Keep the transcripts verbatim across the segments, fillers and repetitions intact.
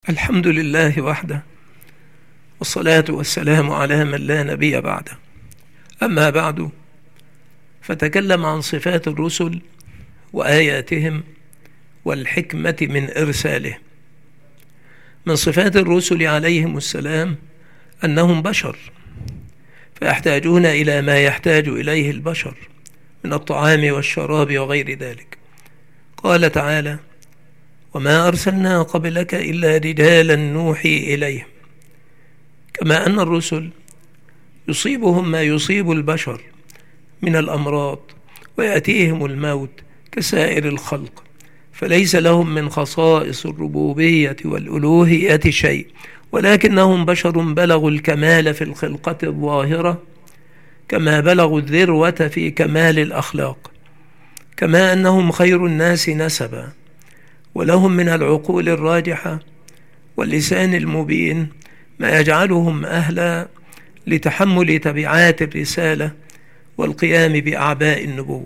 الحمد لله وحده، والصلاة والسلام على من لا نبي بعده. أما بعد، فتكلم عن صفات الرسل وآياتهم والحكمة من إرساله. من صفات الرسل عليهم السلام أنهم بشر، فيحتاجون إلى ما يحتاج إليه البشر من الطعام والشراب وغير ذلك. قال تعالى: وما أرسلنا قبلك إلا رجالا نوحي إليهم. كما أن الرسل يصيبهم ما يصيب البشر من الأمراض ويأتيهم الموت كسائر الخلق، فليس لهم من خصائص الربوبية والألوهية شيء، ولكنهم بشر بلغوا الكمال في الخلقة الظاهرة كما بلغوا الذروة في كمال الأخلاق. كما أنهم خير الناس نسبا، ولهم من العقول الراجحة واللسان المبين ما يجعلهم أهلا لتحمل تبعات الرسالة والقيام بأعباء النبوة.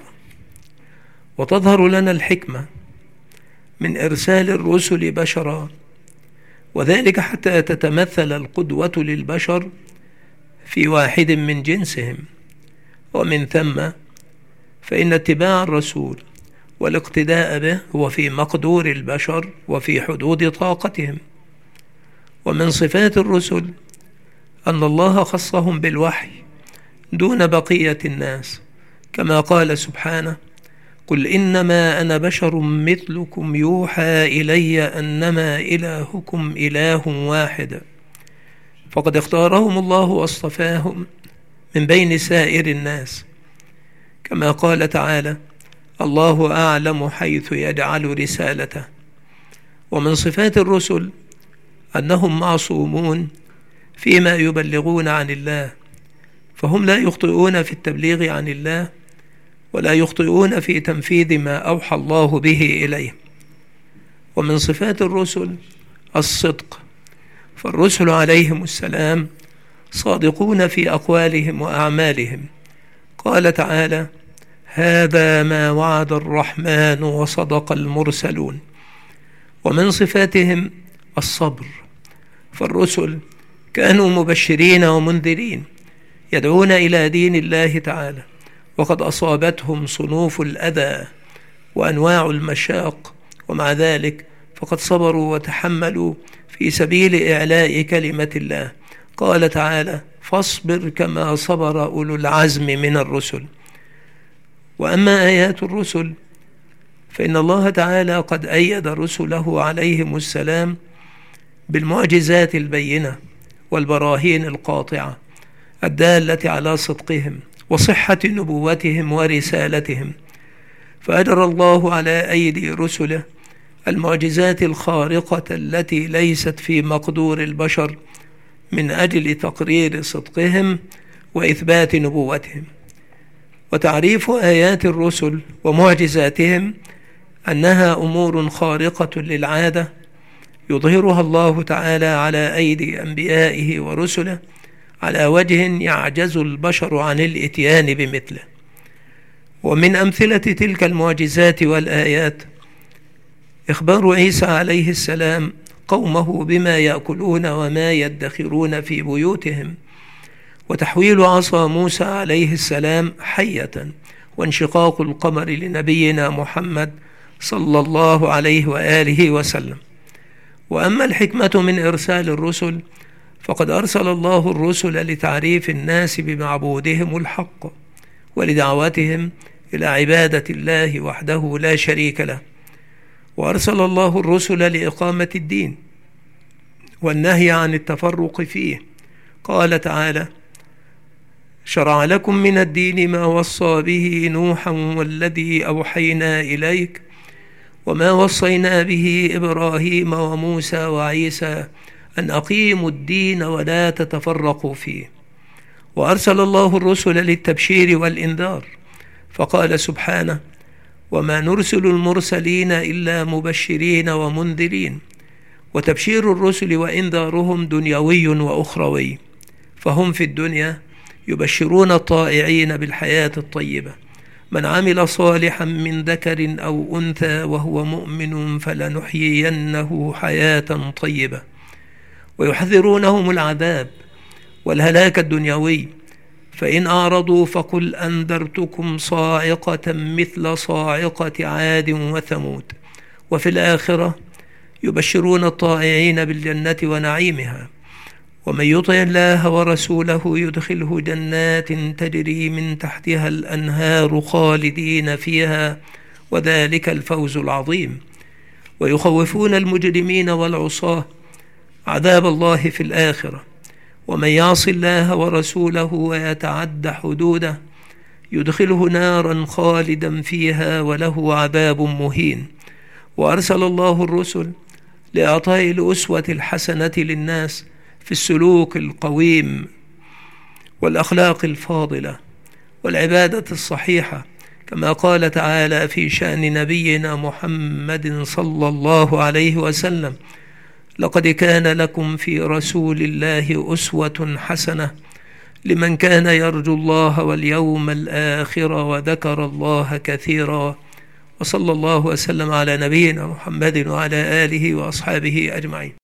وتظهر لنا الحكمة من إرسال الرسل بشرا، وذلك حتى تتمثل القدوة للبشر في واحد من جنسهم، ومن ثم فإن اتباع الرسول والاقتداء به هو في مقدور البشر وفي حدود طاقتهم. ومن صفات الرسل أن الله خصهم بالوحي دون بقية الناس، كما قال سبحانه: قل إنما أنا بشر مثلكم يوحى إلي أنما إلهكم إله واحد. فقد اختارهم الله واصطفاهم من بين سائر الناس، كما قال تعالى: الله أعلم حيث يجعل رسالته. ومن صفات الرسل أنهم معصومون فيما يبلغون عن الله، فهم لا يخطئون في التبليغ عن الله، ولا يخطئون في تنفيذ ما أوحى الله به إليهم. ومن صفات الرسل الصدق، فالرسل عليهم السلام صادقون في أقوالهم وأعمالهم. قال تعالى: هذا ما وعد الرحمن وصدق المرسلون. ومن صفاتهم الصبر، فالرسل كانوا مبشرين ومنذرين يدعون إلى دين الله تعالى، وقد أصابتهم صنوف الأذى وأنواع المشاق، ومع ذلك فقد صبروا وتحملوا في سبيل إعلاء كلمة الله. قال تعالى: فاصبر كما صبر أولو العزم من الرسل. وأما آيات الرسل فإن الله تعالى قد أيد رسله عليهم السلام بالمعجزات البينة والبراهين القاطعة الدالة على صدقهم وصحة نبوتهم ورسالتهم، فأجرى الله على أيدي رسله المعجزات الخارقة التي ليست في مقدور البشر من أجل تقرير صدقهم وإثبات نبوتهم. وتعريف آيات الرسل ومعجزاتهم أنها أمور خارقة للعادة يظهرها الله تعالى على أيدي أنبيائه ورسله على وجه يعجز البشر عن الإتيان بمثله. ومن أمثلة تلك المعجزات والآيات إخبار عيسى عليه السلام قومه بما يأكلون وما يدخرون في بيوتهم، وتحويل عصا موسى عليه السلام حية، وانشقاق القمر لنبينا محمد صلى الله عليه وآله وسلم. وأما الحكمة من إرسال الرسل فقد أرسل الله الرسل لتعريف الناس بمعبودهم الحق، ولدعوتهم إلى عبادة الله وحده لا شريك له. وأرسل الله الرسل لإقامة الدين والنهي عن التفرق فيه. قال تعالى: شرع لكم من الدين ما وصى به نوحا والذي أوحينا إليك وما وصينا به إبراهيم وموسى وعيسى أن أقيموا الدين ولا تتفرقوا فيه. وأرسل الله الرسل للتبشير والإنذار، فقال سبحانه: وما نرسل المرسلين إلا مبشرين ومنذرين. وتبشير الرسل وإنذارهم دنيوي وأخروي، فهم في الدنيا يبشرون الطائعين بالحياة الطيبة من عمل صالحا من ذكر أو أنثى وهو مؤمن فلنحيينه حياة طيبة، ويحذرونهم العذاب والهلاك الدنيوي، فإن أعرضوا فقل أنذرتكم صاعقة مثل صاعقة عاد وثمود. وفي الآخرة يبشرون الطائعين بالجنة ونعيمها، ومن يطع الله ورسوله يدخله جنات تجري من تحتها الأنهار خالدين فيها، وذلك الفوز العظيم. ويخوفون المجرمين والعصاة عذاب الله في الآخرة، ومن يعص الله ورسوله ويتعد حدوده يدخله نارا خالدا فيها وله عذاب مهين. وأرسل الله الرسل لإعطاء الأسوة الحسنة للناس في السلوك القويم والأخلاق الفاضلة والعبادة الصحيحة، كما قال تعالى في شأن نبينا محمد صلى الله عليه وسلم: لقد كان لكم في رسول الله أسوة حسنة لمن كان يرجو الله واليوم الآخر وذكر الله كثيرا. وصلى الله وسلم على نبينا محمد وعلى آله وأصحابه أجمعين.